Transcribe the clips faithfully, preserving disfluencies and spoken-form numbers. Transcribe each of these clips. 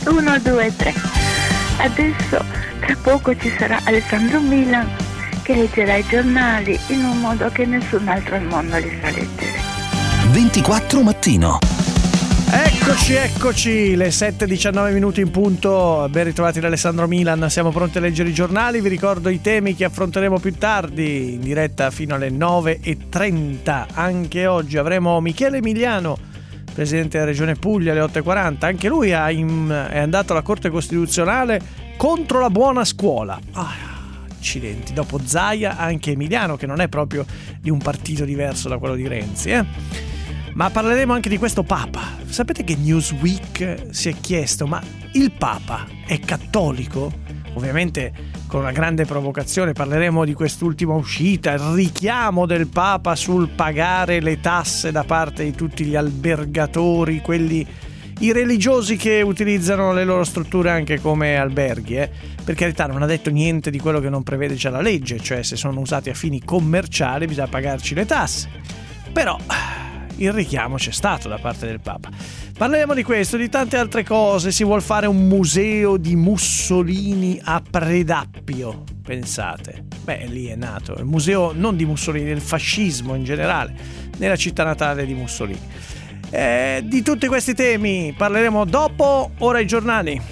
uno, due, tre. Adesso tra poco ci sarà Alessandro Milan che leggerà i giornali in un modo che nessun altro al mondo li sa leggere. ventiquattro mattino. Eccoci, eccoci, le sette e diciannove minuti in punto, ben ritrovati da Alessandro Milan, siamo pronti a leggere i giornali, vi ricordo i temi che affronteremo più tardi, in diretta fino alle nove e trenta, anche oggi avremo Michele Emiliano, presidente della Regione Puglia, alle otto e quaranta, anche lui ha in, è andato alla Corte Costituzionale contro la buona scuola. Ah, accidenti, dopo Zaia anche Emiliano, che non è proprio di un partito diverso da quello di Renzi, eh? Ma parleremo anche di questo Papa. Sapete che Newsweek si è chiesto: ma il Papa è cattolico? Ovviamente con una grande provocazione parleremo di quest'ultima uscita, il richiamo del Papa sul pagare le tasse da parte di tutti gli albergatori, quelli i religiosi che utilizzano le loro strutture anche come alberghi, eh? Per carità, non ha detto niente di quello che non prevede già la legge, cioè se sono usati a fini commerciali bisogna pagarci le tasse. Però il richiamo c'è stato da parte del Papa. Parleremo di questo, di tante altre cose. Si vuol fare un museo di Mussolini a Predappio, pensate. Beh, lì è nato il museo non di Mussolini, del fascismo in generale, nella città natale di Mussolini. Eh, di tutti questi temi parleremo dopo Ora i giornali.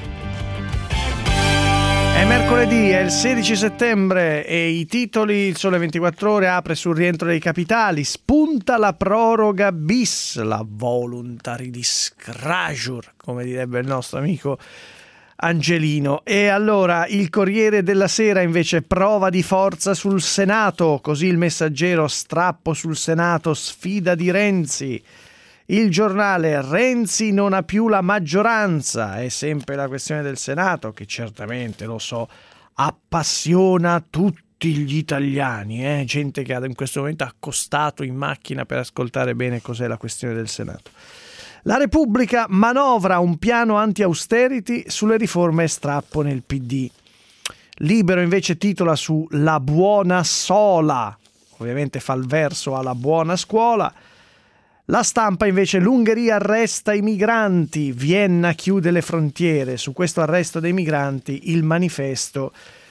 È mercoledì, è il sedici settembre e i titoli: il Sole ventiquattro Ore apre sul rientro dei capitali, spunta la proroga bis, la voluntary disclosure, come direbbe il nostro amico Angelino. E allora il Corriere della Sera invece: prova di forza sul Senato, così il Messaggero: strappo sul Senato, sfida di Renzi. Il Giornale: Renzi non ha più la maggioranza. È sempre la questione del Senato, che certamente, lo so, appassiona tutti gli italiani, eh? Gente che in questo momento ha accostato in macchina per ascoltare bene cos'è la questione del Senato. La Repubblica: manovra un piano anti-austerity, sulle riforme e strappo nel P D. Libero invece titola su La buona sola, ovviamente fa il verso alla buona scuola. La Stampa invece: l'Ungheria arresta i migranti, Vienna chiude le frontiere. Su questo arresto dei migranti il Manifesto,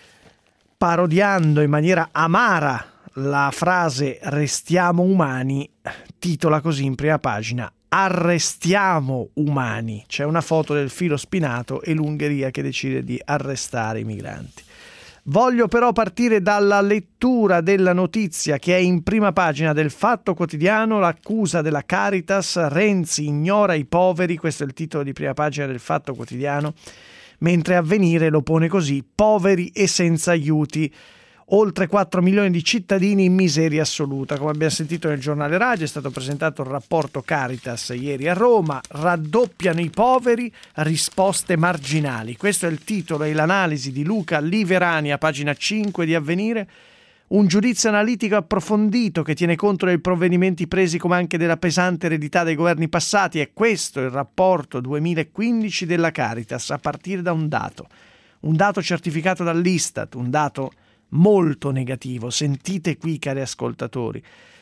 parodiando in maniera amara la frase restiamo umani, titola così in prima pagina: arrestiamo umani. C'è una foto del filo spinato e l'Ungheria che decide di arrestare i migranti. Voglio però partire dalla lettura della notizia che è in prima pagina del Fatto Quotidiano, l'accusa della Caritas, Renzi ignora i poveri, questo è il titolo di prima pagina del Fatto Quotidiano, mentre Avvenire lo pone così: poveri e senza aiuti, oltre quattro milioni di cittadini in miseria assoluta. Come abbiamo sentito nel giornale radio, è stato presentato il rapporto Caritas ieri a Roma: raddoppiano i poveri, risposte marginali. Questo è il titolo e l'analisi di Luca Liverani a pagina cinque di Avvenire, un giudizio analitico approfondito che tiene conto dei provvedimenti presi come anche della pesante eredità dei governi passati. E questo è il rapporto duemilaquindici della Caritas, a partire da un dato, un dato certificato dall'Istat, un dato molto negativo. Sentite qui, cari ascoltatori,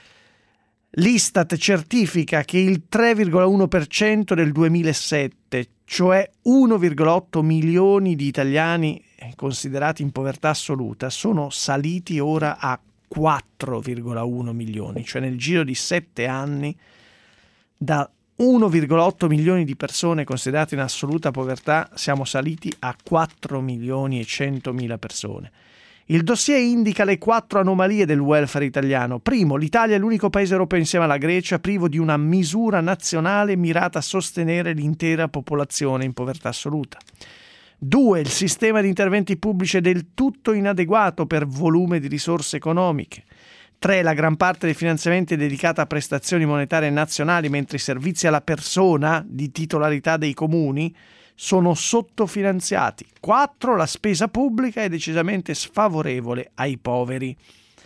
l'Istat certifica che il tre virgola uno per cento del duemilasette, cioè uno virgola otto milioni di italiani considerati in povertà assoluta, sono saliti ora a quattro virgola uno milioni, cioè nel giro di sette anni da uno virgola otto milioni di persone considerate in assoluta povertà siamo saliti a quattro milioni e centomila persone. Il dossier indica le quattro anomalie del welfare italiano. Primo, l'Italia è l'unico paese europeo insieme alla Grecia privo di una misura nazionale mirata a sostenere l'intera popolazione in povertà assoluta. Due, il sistema di interventi pubblici è del tutto inadeguato per volume di risorse economiche. Tre, la gran parte dei finanziamenti è dedicata a prestazioni monetarie nazionali, mentre i servizi alla persona di titolarità dei comuni sono sottofinanziati. quattro. La spesa pubblica è decisamente sfavorevole ai poveri.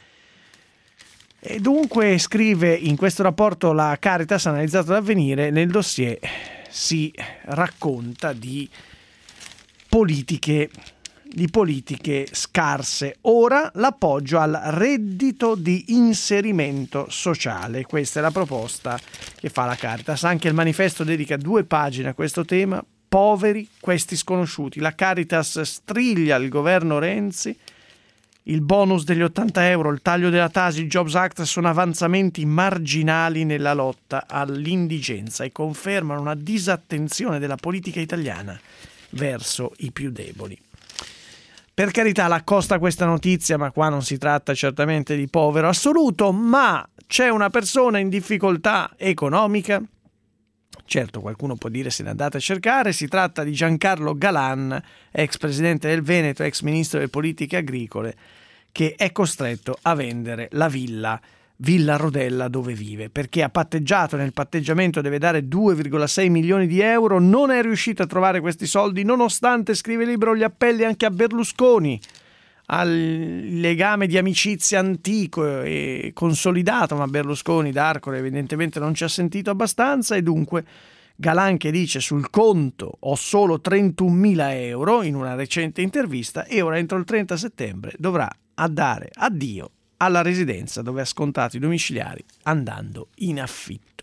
E dunque, scrive in questo rapporto la Caritas, analizzato da Avvenire, nel dossier si racconta di politiche di politiche scarse. Ora l'appoggio al reddito di inserimento sociale. Questa è la proposta che fa la Caritas. Anche il Manifesto dedica due pagine a questo tema, poveri questi sconosciuti. La Caritas striglia il governo Renzi, il bonus degli ottanta euro, il taglio della Tasi, il Jobs Act sono avanzamenti marginali nella lotta all'indigenza e confermano una disattenzione della politica italiana verso i più deboli. Per carità, l'accosta questa notizia, ma qua non si tratta certamente di povero assoluto, ma c'è una persona in difficoltà economica. Certo, qualcuno può dire se ne andate a cercare, si tratta di Giancarlo Galan, ex presidente del Veneto, ex ministro delle politiche agricole, che è costretto a vendere la villa Villa Rodella dove vive, perché ha patteggiato, nel patteggiamento deve dare due virgola sei milioni di euro, non è riuscito a trovare questi soldi nonostante, scrive il libro, gli appelli anche a Berlusconi, al legame di amicizia antico e consolidato, ma Berlusconi d'Arcore evidentemente non ci ha sentito abbastanza e dunque Galan, che dice sul conto ho solo trentunomila euro in una recente intervista, e ora entro il trenta settembre dovrà andare addio alla residenza dove ha scontato i domiciliari andando in affitto.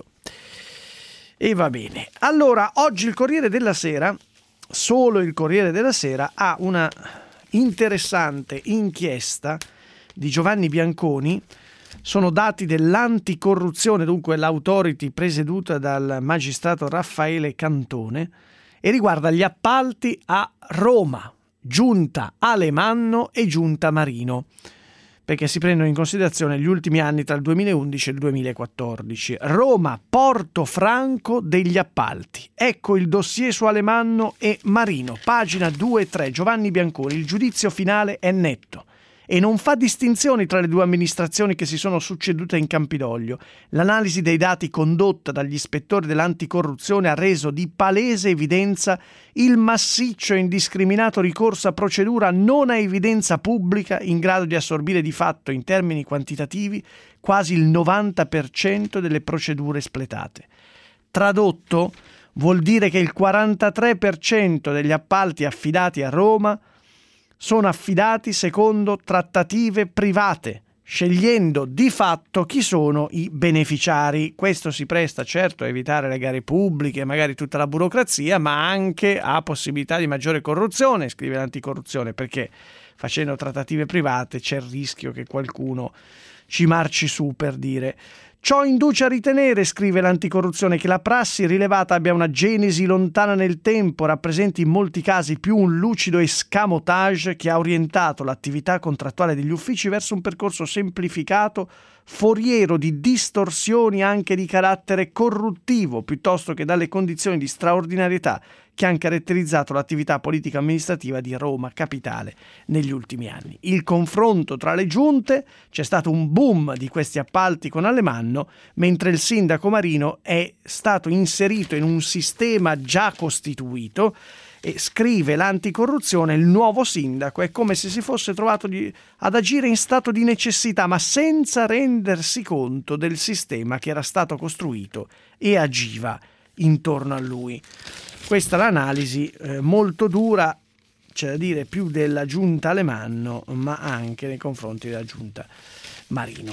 E va bene. Allora, oggi il Corriere della Sera, solo il Corriere della Sera, ha una interessante inchiesta di Giovanni Bianconi. Sono dati dell'anticorruzione, dunque l'autority presieduta dal magistrato Raffaele Cantone, e riguarda gli appalti a Roma, Giunta Alemanno e Giunta Marino, perché si prendono in considerazione gli ultimi anni tra il duemilaundici e il duemilaquattordici. Roma, porto franco degli appalti. Ecco il dossier su Alemanno e Marino, pagina due e tre, Giovanni Bianconi. Il giudizio finale è netto e non fa distinzioni tra le due amministrazioni che si sono succedute in Campidoglio. L'analisi dei dati condotta dagli ispettori dell'anticorruzione ha reso di palese evidenza il massiccio e indiscriminato ricorso a procedura non a evidenza pubblica in grado di assorbire di fatto in termini quantitativi quasi il novanta per cento delle procedure espletate. Tradotto, vuol dire che il quarantatré per cento degli appalti affidati a Roma sono affidati secondo trattative private, scegliendo di fatto chi sono i beneficiari. Questo si presta certo a evitare le gare pubbliche, magari tutta la burocrazia, ma anche a possibilità di maggiore corruzione, scrive l'anticorruzione, perché facendo trattative private c'è il rischio che qualcuno ci marci su, per dire. Ciò induce a ritenere, scrive l'anticorruzione, che la prassi rilevata abbia una genesi lontana nel tempo, rappresenti in molti casi più un lucido escamotage che ha orientato l'attività contrattuale degli uffici verso un percorso semplificato, foriero di distorsioni anche di carattere corruttivo, piuttosto che dalle condizioni di straordinarietà che hanno caratterizzato l'attività politica amministrativa di Roma Capitale negli ultimi anni. Il confronto tra le giunte, c'è stato un boom di questi appalti con Alemanno, mentre il sindaco Marino è stato inserito in un sistema già costituito, e scrive l'anticorruzione, il nuovo sindaco è come se si fosse trovato di, ad agire in stato di necessità, ma senza rendersi conto del sistema che era stato costruito e agiva intorno a lui. Questa è l'analisi eh, molto dura, c'è da dire, più della giunta Alemanno, ma anche nei confronti della giunta Marino.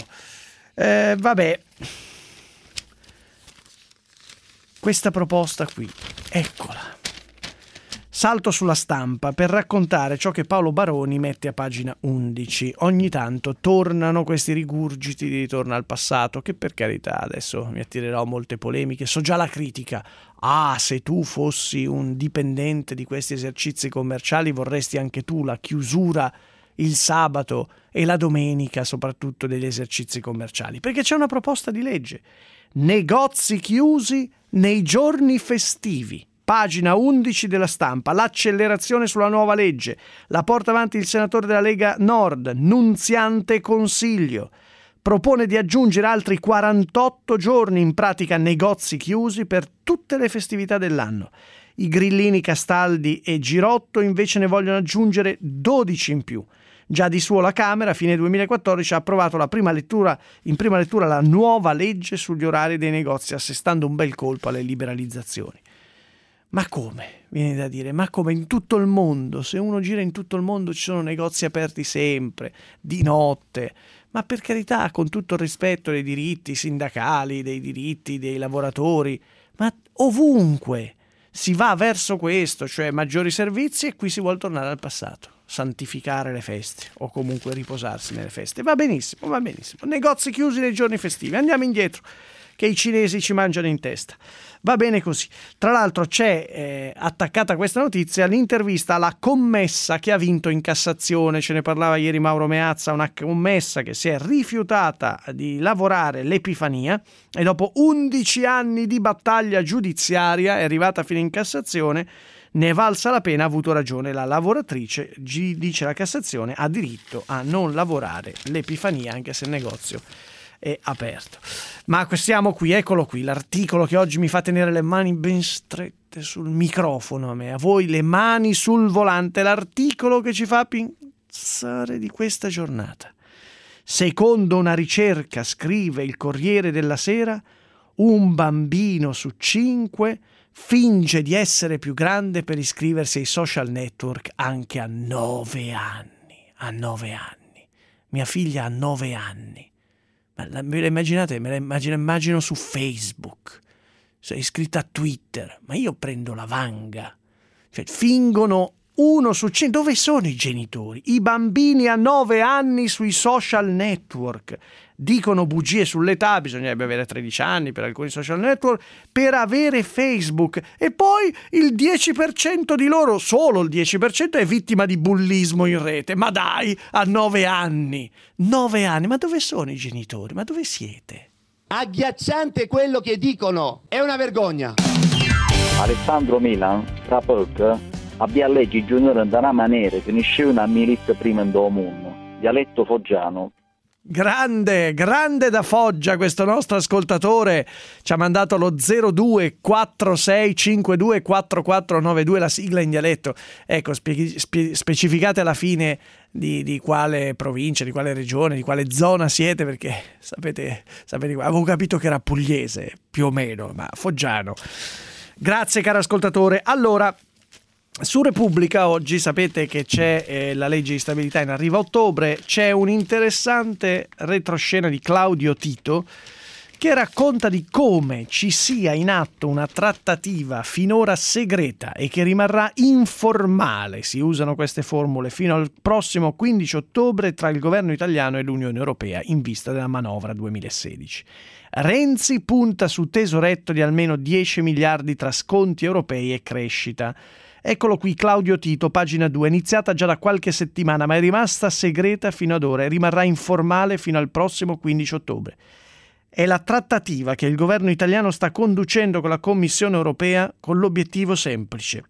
Eh, vabbè, questa proposta qui, eccola. Salto sulla Stampa per raccontare ciò che Paolo Baroni mette a pagina undici. Ogni tanto tornano questi rigurgiti di ritorno al passato, che per carità adesso mi attirerò molte polemiche, so già la critica. Ah, se tu fossi un dipendente di questi esercizi commerciali vorresti anche tu la chiusura il sabato e la domenica, soprattutto degli esercizi commerciali, perché c'è una proposta di legge. Negozi chiusi nei giorni festivi. Pagina undici della Stampa, l'accelerazione sulla nuova legge, la porta avanti il senatore della Lega Nord, Nunziante Consiglio, propone di aggiungere altri quarantotto giorni, in pratica negozi chiusi per tutte le festività dell'anno. I grillini Castaldi e Girotto invece ne vogliono aggiungere dodici in più. Già di suo la Camera, a fine duemilaquattordici, ha approvato la prima lettura, in prima lettura la nuova legge sugli orari dei negozi, assestando un bel colpo alle liberalizzazioni. Ma come? Viene da dire, ma come in tutto il mondo? Se uno gira in tutto il mondo ci sono negozi aperti sempre, di notte. Ma per carità, con tutto il rispetto dei diritti sindacali, dei diritti dei lavoratori, ma ovunque. si va verso questo, cioè maggiori servizi, e qui si vuole tornare al passato, santificare le feste o comunque riposarsi nelle feste. Va benissimo, va benissimo. Negozi chiusi nei giorni festivi, andiamo indietro che i cinesi ci mangiano in testa. Va bene così. Tra l'altro c'è eh, attaccata a questa notizia l'intervista alla commessa che ha vinto in Cassazione. Ce ne parlava ieri Mauro Meazza, una commessa che si è rifiutata di lavorare l'Epifania e dopo undici anni di battaglia giudiziaria è arrivata fino in Cassazione. Ne è valsa la pena, ha avuto ragione la lavoratrice, dice la Cassazione, ha diritto a non lavorare l'Epifania anche se il negozio è aperto. Ma siamo qui, eccolo qui, l'articolo che oggi mi fa tenere le mani ben strette sul microfono, a me, a voi le mani sul volante, l'articolo che ci fa pensare di questa giornata. Secondo una ricerca, scrive il Corriere della Sera, un bambino su cinque finge di essere più grande per iscriversi ai social network anche a nove anni. A nove anni. Mia figlia ha nove anni. Ma la, me la immaginate? Me la immagino, immagino su Facebook. Sei iscritta a Twitter. Ma io prendo la vanga. Cioè, fingono uno su cinque. Dove sono i genitori? I bambini a nove anni sui social network. Dicono bugie sull'età, bisognerebbe avere tredici anni per alcuni social network, per avere Facebook. E poi il dieci per cento di loro, solo il dieci per cento, è vittima di bullismo in rete. Ma dai, a nove anni! nove anni, ma dove sono i genitori? Ma dove siete? Agghiacciante quello che dicono, è una vergogna. Alessandro Milan, tra poco, abbia leggi giuniore da una maniera che nessuno ha mai visto prima in do mondo. Dialetto foggiano. Grande, grande da Foggia questo nostro ascoltatore, ci ha mandato lo zero due quattro sei cinque due quattro quattro nove due, la sigla in dialetto. Ecco, spie, spie, specificate alla fine di, di quale provincia, di quale regione, di quale zona siete, perché sapete, sapete, avevo capito che era pugliese, più o meno, ma foggiano. Grazie caro ascoltatore. Allora, su Repubblica oggi sapete che c'è eh, la legge di stabilità in arrivo a ottobre, c'è un interessante retroscena di Claudio Tito che racconta di come ci sia in atto una trattativa finora segreta e che rimarrà informale, si usano queste formule, fino al prossimo quindici ottobre tra il governo italiano e l'Unione Europea in vista della manovra duemilasedici. Renzi punta su tesoretto di almeno dieci miliardi tra sconti europei e crescita. Eccolo qui Claudio Tito, pagina due, iniziata già da qualche settimana ma è rimasta segreta fino ad ora e rimarrà informale fino al prossimo quindici ottobre. È la trattativa che il governo italiano sta conducendo con la Commissione europea con l'obiettivo semplice: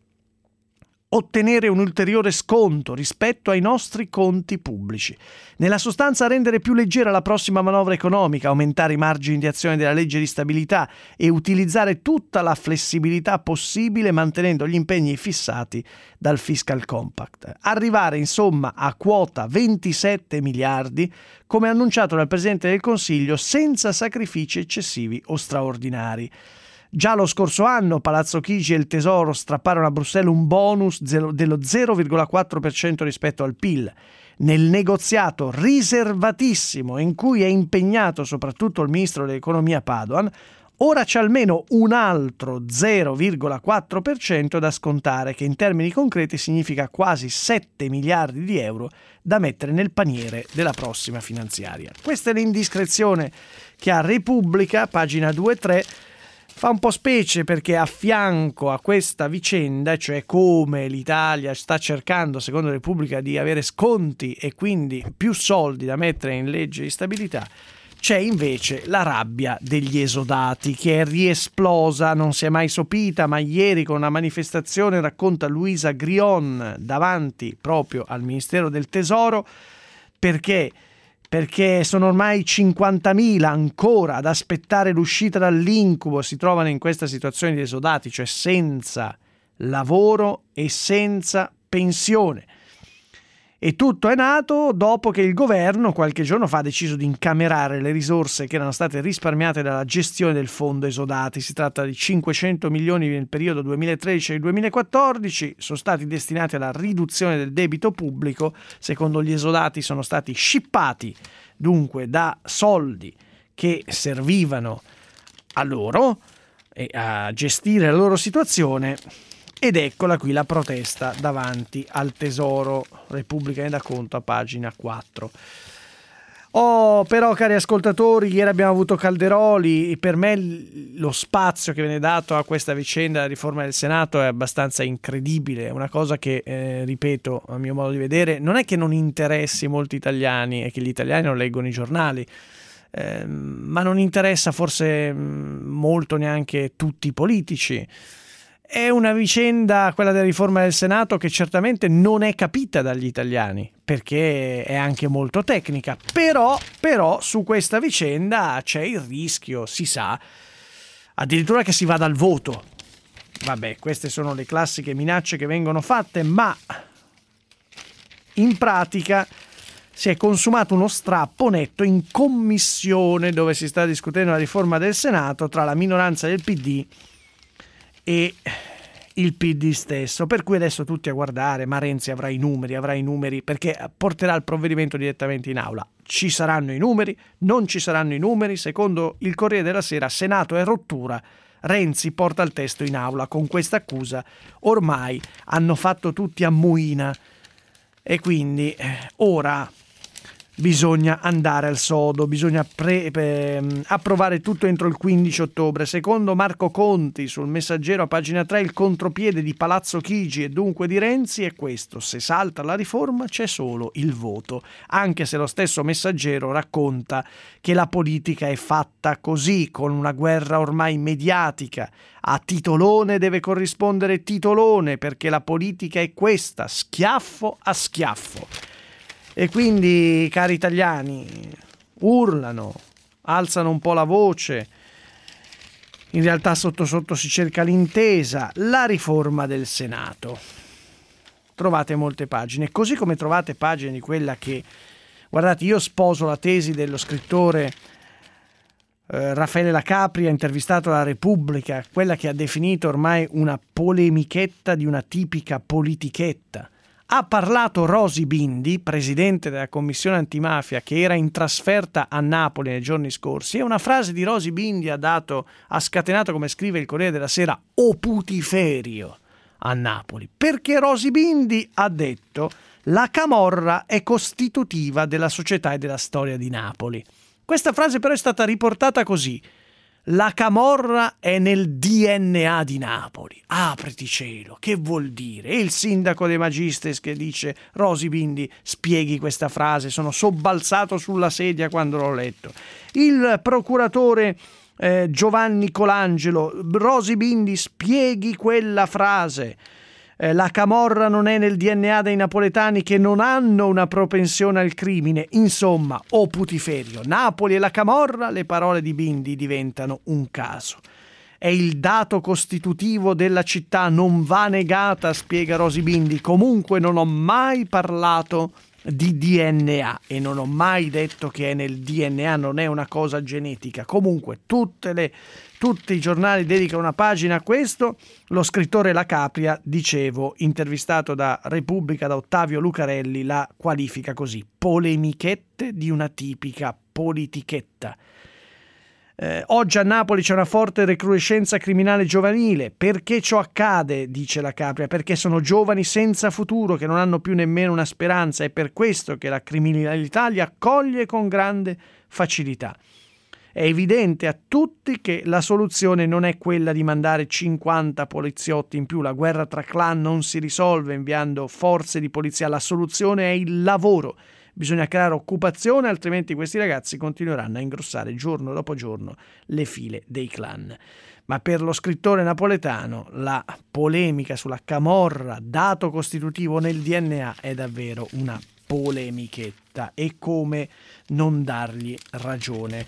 ottenere un ulteriore sconto rispetto ai nostri conti pubblici. Nella sostanza rendere più leggera la prossima manovra economica, aumentare i margini di azione della legge di stabilità e utilizzare tutta la flessibilità possibile mantenendo gli impegni fissati dal Fiscal Compact. Arrivare insomma a quota ventisette miliardi, come annunciato dal Presidente del Consiglio, senza sacrifici eccessivi o straordinari. Già lo scorso anno Palazzo Chigi e il Tesoro strapparono a Bruxelles un bonus dello zero virgola quattro per cento rispetto al P I L. Nel negoziato riservatissimo in cui è impegnato soprattutto il ministro dell'economia Padoan, ora c'è almeno un altro zero virgola quattro per cento da scontare, che in termini concreti significa quasi sette miliardi di euro da mettere nel paniere della prossima finanziaria. Questa è l'indiscrezione che ha Repubblica, pagina due e tre. Fa un po' specie perché a fianco a questa vicenda, cioè come l'Italia sta cercando, secondo Repubblica, di avere sconti e quindi più soldi da mettere in legge di stabilità, c'è invece la rabbia degli esodati che è riesplosa, non si è mai sopita, ma ieri con una manifestazione, racconta Luisa Grion davanti proprio al Ministero del Tesoro, perché perché sono ormai cinquantamila ancora ad aspettare l'uscita dall'incubo, si trovano in questa situazione di esodati, cioè senza lavoro e senza pensione. E tutto è nato dopo che il governo qualche giorno fa ha deciso di incamerare le risorse che erano state risparmiate dalla gestione del fondo esodati. Si tratta di cinquecento milioni nel periodo duemilatredici duemilaquattordici, sono stati destinati alla riduzione del debito pubblico. Secondo gli esodati sono stati scippati dunque da soldi che servivano a loro e a gestire la loro situazione. Ed eccola qui la protesta davanti al Tesoro. Repubblica ne dà conto a pagina quattro. Oh, però, cari ascoltatori, ieri abbiamo avuto Calderoli. Per me lo spazio che viene dato a questa vicenda della riforma del Senato è abbastanza incredibile. È una cosa che, eh, ripeto, a mio modo di vedere, non è che non interessi molti italiani e che gli italiani non leggono i giornali, eh, ma non interessa forse mh, molto neanche tutti i politici. È una vicenda, quella della riforma del Senato, che certamente non è capita dagli italiani, perché è anche molto tecnica. Però, però su questa vicenda c'è il rischio, si sa, addirittura che si vada al voto. Vabbè, queste sono le classiche minacce che vengono fatte, ma in pratica si è consumato uno strappo netto in commissione, dove si sta discutendo la riforma del Senato, tra la minoranza del P D e il P D stesso, per cui adesso tutti a guardare, ma Renzi avrà i numeri, avrà i numeri perché porterà il provvedimento direttamente in aula. Ci saranno i numeri, non ci saranno i numeri, secondo il Corriere della Sera Senato è rottura, Renzi porta il testo in aula. Con questa accusa ormai hanno fatto tutti a muina e quindi eh, ora bisogna andare al sodo, bisogna pre- eh, approvare tutto entro il quindici ottobre. Secondo Marco Conti sul Messaggero a pagina tre, il contropiede di Palazzo Chigi e dunque di Renzi è questo: se salta la riforma c'è solo il voto, anche se lo stesso Messaggero racconta che la politica è fatta così, con una guerra ormai mediatica. A titolone deve corrispondere titolone, perché la politica è questa, schiaffo a schiaffo. E quindi, cari italiani, urlano, alzano un po' la voce. In realtà sotto sotto si cerca l'intesa, la riforma del Senato. Trovate molte pagine, così come trovate pagine di quella che, guardate, io sposo la tesi dello scrittore eh, Raffaele La Capria, intervistato alla Repubblica, quella che ha definito ormai una polemichetta di una tipica politichetta. Ha parlato Rosy Bindi, presidente della commissione antimafia, che era in trasferta a Napoli nei giorni scorsi, e una frase di Rosy Bindi ha dato, ha scatenato, come scrive il Corriere della Sera, o putiferio a Napoli, perché Rosy Bindi ha detto: la camorra è costitutiva della società e della storia di Napoli. Questa frase però è stata riportata così: la camorra è nel D N A di Napoli. Apriti cielo, che vuol dire? E il sindaco De Magistris che dice: Rosy Bindi, spieghi questa frase, sono sobbalzato sulla sedia quando l'ho letto. Il procuratore eh, Giovanni Colangelo: Rosy Bindi, spieghi quella frase. Eh, la camorra non è nel D N A dei napoletani, che non hanno una propensione al crimine. Insomma, o putiferio, Napoli e la camorra, le parole di Bindi diventano un caso. È il dato costitutivo della città, non va negata, spiega Rosy Bindi. Comunque non ho mai parlato di D N A e non ho mai detto che è nel D N A, non è una cosa genetica. Comunque tutte le Tutti i giornali dedicano una pagina a questo. Lo scrittore La Capria, dicevo, intervistato da Repubblica da Ottavio Lucarelli, la qualifica così: polemichette di una tipica politichetta. Eh, oggi a Napoli c'è una forte recrudescenza criminale giovanile. Perché ciò accade, dice La Capria? Perché sono giovani senza futuro, che non hanno più nemmeno una speranza. È per questo che la criminalità li accoglie con grande facilità. È evidente a tutti che la soluzione non è quella di mandare cinquanta poliziotti in più. La guerra tra clan non si risolve inviando forze di polizia. La soluzione è il lavoro. Bisogna creare occupazione, altrimenti questi ragazzi continueranno a ingrossare giorno dopo giorno le file dei clan. Ma per lo scrittore napoletano la polemica sulla camorra, dato costitutivo nel D N A, è davvero una polemichetta. E come non dargli ragione?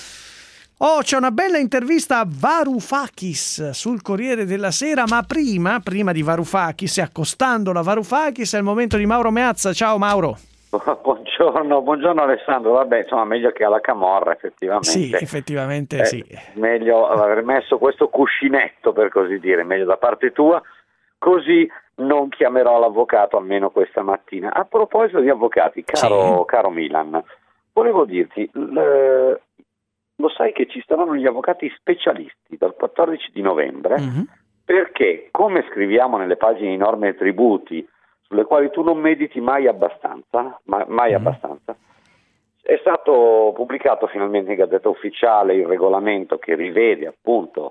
Oh, c'è una bella intervista a Varoufakis sul Corriere della Sera, ma prima, prima di Varoufakis, e accostandola a Varoufakis, è il momento di Mauro Meazza. Ciao Mauro. Buongiorno, buongiorno Alessandro. Vabbè, insomma, meglio che alla camorra, effettivamente. Sì, effettivamente eh, sì. Meglio aver messo questo cuscinetto, per così dire, meglio da parte tua, così non chiamerò l'avvocato almeno questa mattina. A proposito di avvocati, caro, sì. caro Milan, volevo dirti... L- lo sai che ci saranno gli avvocati specialisti dal quattordici di novembre, mm-hmm. perché, come scriviamo nelle pagine di norme e tributi, sulle quali tu non mediti mai abbastanza, ma, mai mm-hmm. abbastanza, è stato pubblicato finalmente in Gazzetta Ufficiale il regolamento che rivede appunto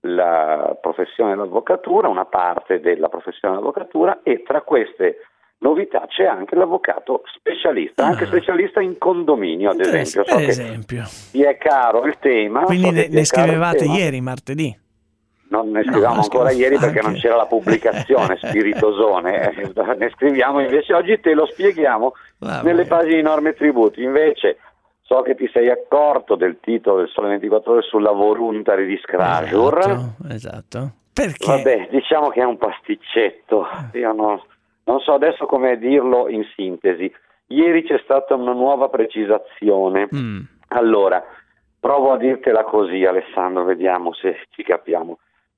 la professione dell'avvocatura, una parte della professione dell'avvocatura, e tra queste novità c'è anche l'avvocato specialista, ah. anche specialista in condominio, ad esempio. So per esempio. Gli è caro il tema. Quindi so ne, ne scrivevate ieri, martedì? Non ne scriviamo no, ancora ieri perché anche. non c'era la pubblicazione, spiritosone. Ne scriviamo invece oggi, te lo spieghiamo Vabbè. nelle pagine di norme e tributi. Invece so che ti sei accorto del titolo del Sole ventiquattro Ore sulla voluntary disclosure. Esatto, esatto. Perché? Vabbè, diciamo che è un pasticcetto. Io no, non so adesso come dirlo in sintesi. Ieri c'è stata una nuova precisazione. Mm. Allora, provo a dirtela così, Alessandro, vediamo se ci capiamo.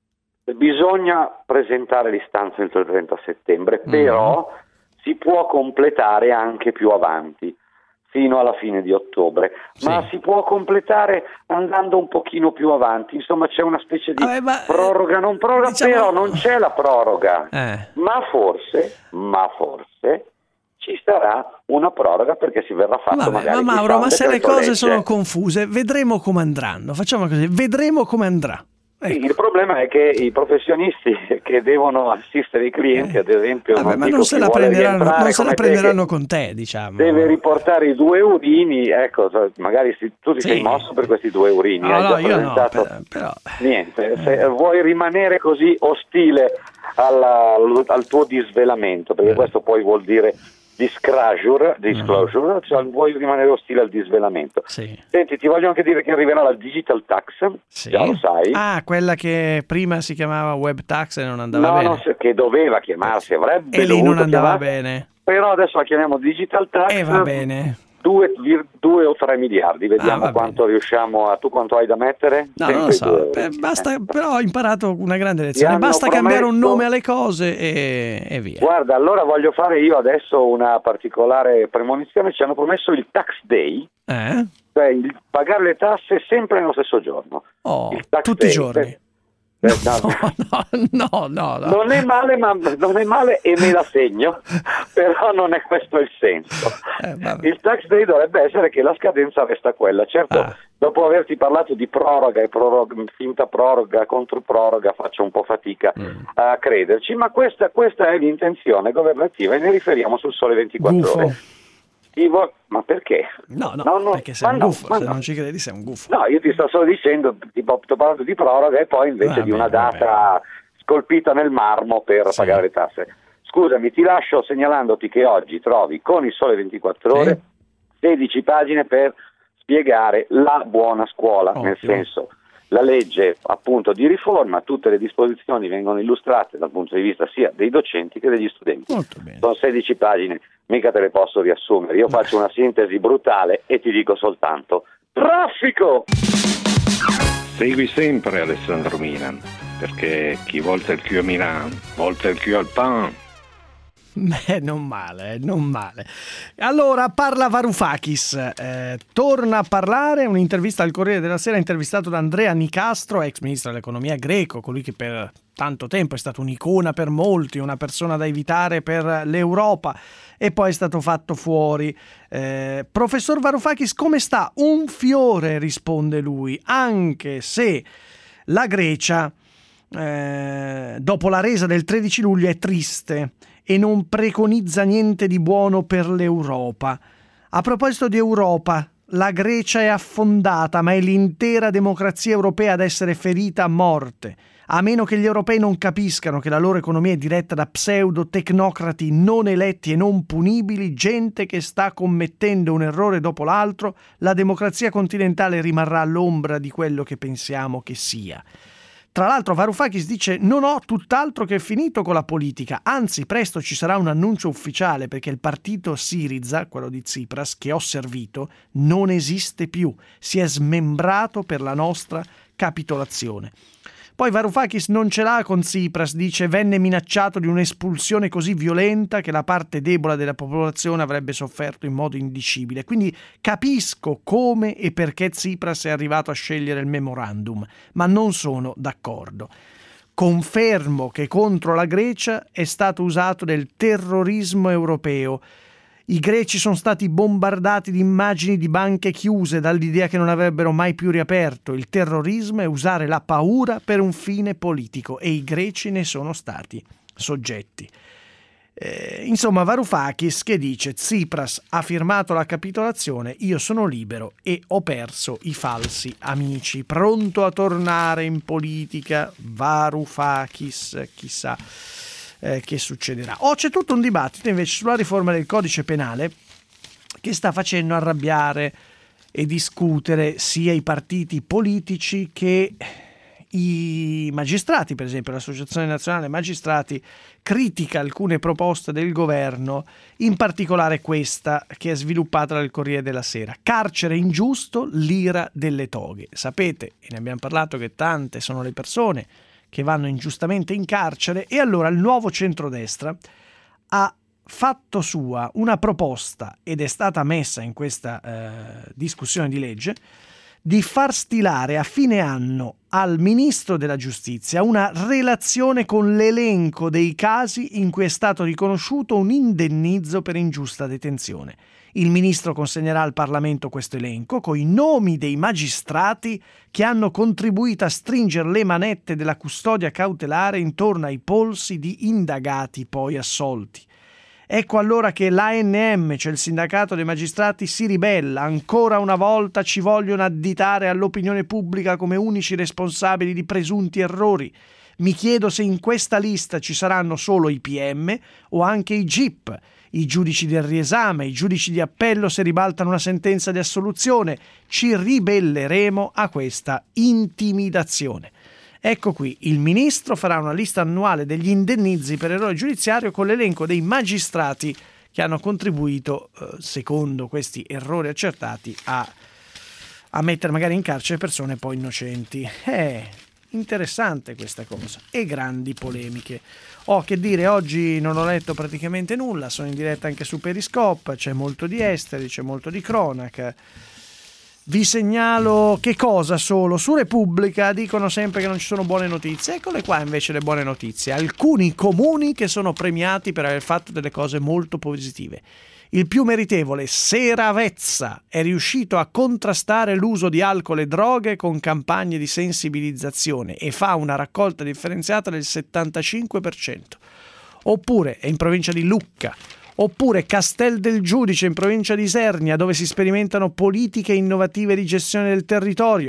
Bisogna presentare l'istanza entro il trenta settembre, mm. però si può completare anche più avanti, fino alla fine di ottobre, sì. ma si può completare andando un pochino più avanti, insomma c'è una specie di Vabbè, ma, proroga, non proroga, diciamo... però non c'è la proroga, eh. ma forse, ma forse ci sarà una proroga perché si verrà fatto Vabbè, magari ma Mauro, ma se le cose legge. sono confuse, vedremo come andranno, facciamo così, vedremo come andrà. Ecco. Il problema è che i professionisti che devono assistere i clienti, eh. ad esempio, Vabbè, non ma non se la prenderanno, non se la prenderanno con te, diciamo. Deve riportare i due urini, ecco, magari tu ti sì. sei mosso per questi due urini. No, hai no, già io presentato... no, però... Niente, se vuoi rimanere così ostile alla, al tuo disvelamento, perché eh. questo poi vuol dire disclosure, disclosure uh-huh. cioè vuoi rimanere ostile al disvelamento. Sì. Senti, ti voglio anche dire che arriverà la digital tax, sì. già lo sai. Ah, quella che prima si chiamava web tax e non andava no, bene. No, che doveva chiamarsi, avrebbe e lì non andava chiamare, bene. Però adesso la chiamiamo digital tax. E va bene. Due, due o tre miliardi, vediamo ah, quanto bene. riusciamo a... Tu quanto hai da mettere? No, non lo so, Beh, basta, eh. però ho imparato una grande lezione, basta promesso... cambiare un nome alle cose e, e via. Guarda, allora voglio fare io adesso una particolare premonizione, ci hanno promesso il tax day, eh? cioè il pagare le tasse sempre nello stesso giorno. Oh, il tax tutti day, i giorni. Per... No, no, no, no, no. Non è male, ma non è male e me la segno, però non è questo il senso. Eh, il tax day dovrebbe essere che la scadenza resta quella. Certo, ah. dopo averti parlato di proroga e proroga, finta proroga, controproroga, faccio un po' fatica mm. a crederci, ma questa, questa è l'intenzione governativa e ne riferiamo sul Sole ventiquattro Gufo. Ore. Ma perché? No, no, no, no perché sei un gufo, no, se no. non ci credi sei un gufo. No, io ti sto solo dicendo, ti sto parlando di proroga e poi invece ah, di una bene, data scolpita nel marmo per sì. pagare le tasse. Scusami, ti lascio segnalandoti che oggi trovi con il Sole ventiquattro Ore sì. sedici pagine per spiegare la buona scuola, Ottimo. nel senso la legge appunto di riforma, tutte le disposizioni vengono illustrate dal punto di vista sia dei docenti che degli studenti. Molto bene. Sono sedici pagine, mica te le posso riassumere, io faccio una sintesi brutale e ti dico soltanto traffico! Segui sempre Alessandro Milan, perché chi volta il chio a Milan, volta il chio al pan. Beh, non male, non male. Allora, parla Varoufakis, eh, torna a parlare, un'intervista al Corriere della Sera, intervistato da Andrea Nicastro, ex ministro dell'economia greco, colui che per tanto tempo è stato un'icona per molti, una persona da evitare per l'Europa e poi è stato fatto fuori. Eh, professor Varoufakis, come sta? Un fiore, risponde lui, anche se la Grecia, eh, dopo la resa del tredici luglio, è triste e non preconizza niente di buono per l'Europa. A proposito di Europa, la Grecia è affondata, ma è l'intera democrazia europea ad essere ferita a morte. A meno che gli europei non capiscano che la loro economia è diretta da pseudo-tecnocrati non eletti e non punibili, gente che sta commettendo un errore dopo l'altro, la democrazia continentale rimarrà all'ombra di quello che pensiamo che sia. Tra l'altro Varoufakis dice: non ho tutt'altro che finito con la politica, anzi presto ci sarà un annuncio ufficiale perché il partito Syriza, quello di Tsipras, che ho servito, non esiste più, si è smembrato per la nostra capitolazione. Poi Varoufakis non ce l'ha con Tsipras, dice venne minacciato di un'espulsione così violenta che la parte debole della popolazione avrebbe sofferto in modo indicibile. Quindi capisco come e perché Tsipras è arrivato a scegliere il memorandum, ma non sono d'accordo. Confermo che contro la Grecia è stato usato del terrorismo europeo. I greci sono stati bombardati di immagini di banche chiuse dall'idea che non avrebbero mai più riaperto. Il terrorismo è usare la paura per un fine politico e i greci ne sono stati soggetti. Eh, insomma, Varoufakis che dice Tsipras ha firmato la capitolazione, io sono libero e ho perso i falsi amici. Pronto a tornare in politica Varoufakis, chissà Eh, che succederà. Oh, c'è tutto un dibattito invece sulla riforma del codice penale che sta facendo arrabbiare e discutere sia i partiti politici che i magistrati. Per esempio l'Associazione Nazionale Magistrati critica alcune proposte del governo, in particolare questa che è sviluppata dal Corriere della Sera: carcere ingiusto, l'ira delle toghe. Sapete, e ne abbiamo parlato, che tante sono le persone che vanno ingiustamente in carcere, e allora il nuovo centrodestra ha fatto sua una proposta, ed è stata messa in questa eh, discussione di legge, di far stilare a fine anno al Ministro della Giustizia una relazione con l'elenco dei casi in cui è stato riconosciuto un indennizzo per ingiusta detenzione. Il Ministro consegnerà al Parlamento questo elenco con i nomi dei magistrati che hanno contribuito a stringere le manette della custodia cautelare intorno ai polsi di indagati poi assolti. Ecco allora che l'A N M, cioè il sindacato dei magistrati, si ribella. Ancora una volta ci vogliono additare all'opinione pubblica come unici responsabili di presunti errori. Mi chiedo se in questa lista ci saranno solo i P M o anche i G I P, i giudici del riesame, i giudici di appello se ribaltano una sentenza di assoluzione. Ci ribelleremo a questa intimidazione. Ecco qui, il ministro farà una lista annuale degli indennizi per errore giudiziario con l'elenco dei magistrati che hanno contribuito, eh, secondo questi errori accertati, a, a mettere magari in carcere persone poi innocenti. Eh, interessante questa cosa. E grandi polemiche. Oh, che dire, oggi non ho letto praticamente nulla, sono in diretta anche su Periscope, c'è molto di esteri, c'è molto di cronaca. Vi segnalo che cosa solo? Su Repubblica dicono sempre che non ci sono buone notizie. Eccole qua invece le buone notizie. Alcuni comuni che sono premiati per aver fatto delle cose molto positive. Il più meritevole, Seravezza, è riuscito a contrastare l'uso di alcol e droghe con campagne di sensibilizzazione e fa una raccolta differenziata del settantacinque per cento. Oppure è in provincia di Lucca. Oppure Castel del Giudice in provincia di Isernia, dove si sperimentano politiche innovative di gestione del territorio.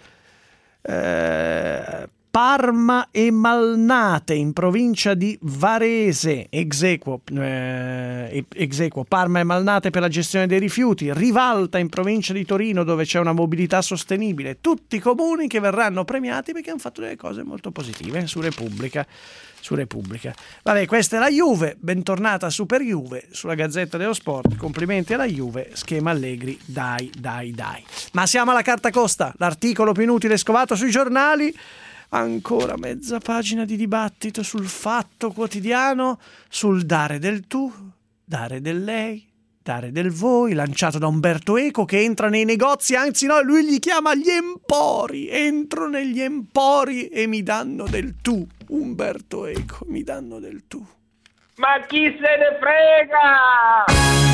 Eh, Parma e Malnate in provincia di Varese, exequo, eh, exequo Parma e Malnate per la gestione dei rifiuti. Rivalta in provincia di Torino, dove c'è una mobilità sostenibile. Tutti comuni che verranno premiati perché hanno fatto delle cose molto positive. Su Repubblica. Su Repubblica. Vabbè, questa è la Juve, bentornata Super Juve sulla Gazzetta dello Sport. Complimenti alla Juve, schema Allegri, dai, dai, dai. Ma siamo alla carta costa, l'articolo più inutile scovato sui giornali. Ancora mezza pagina di dibattito sul Fatto Quotidiano, sul dare del tu, dare del lei, dare del voi, lanciato da Umberto Eco che entra nei negozi, anzi no, lui li chiama gli empori. Entro negli empori e mi danno del tu. Umberto Eco, mi danno del tu. Ma chi se ne frega?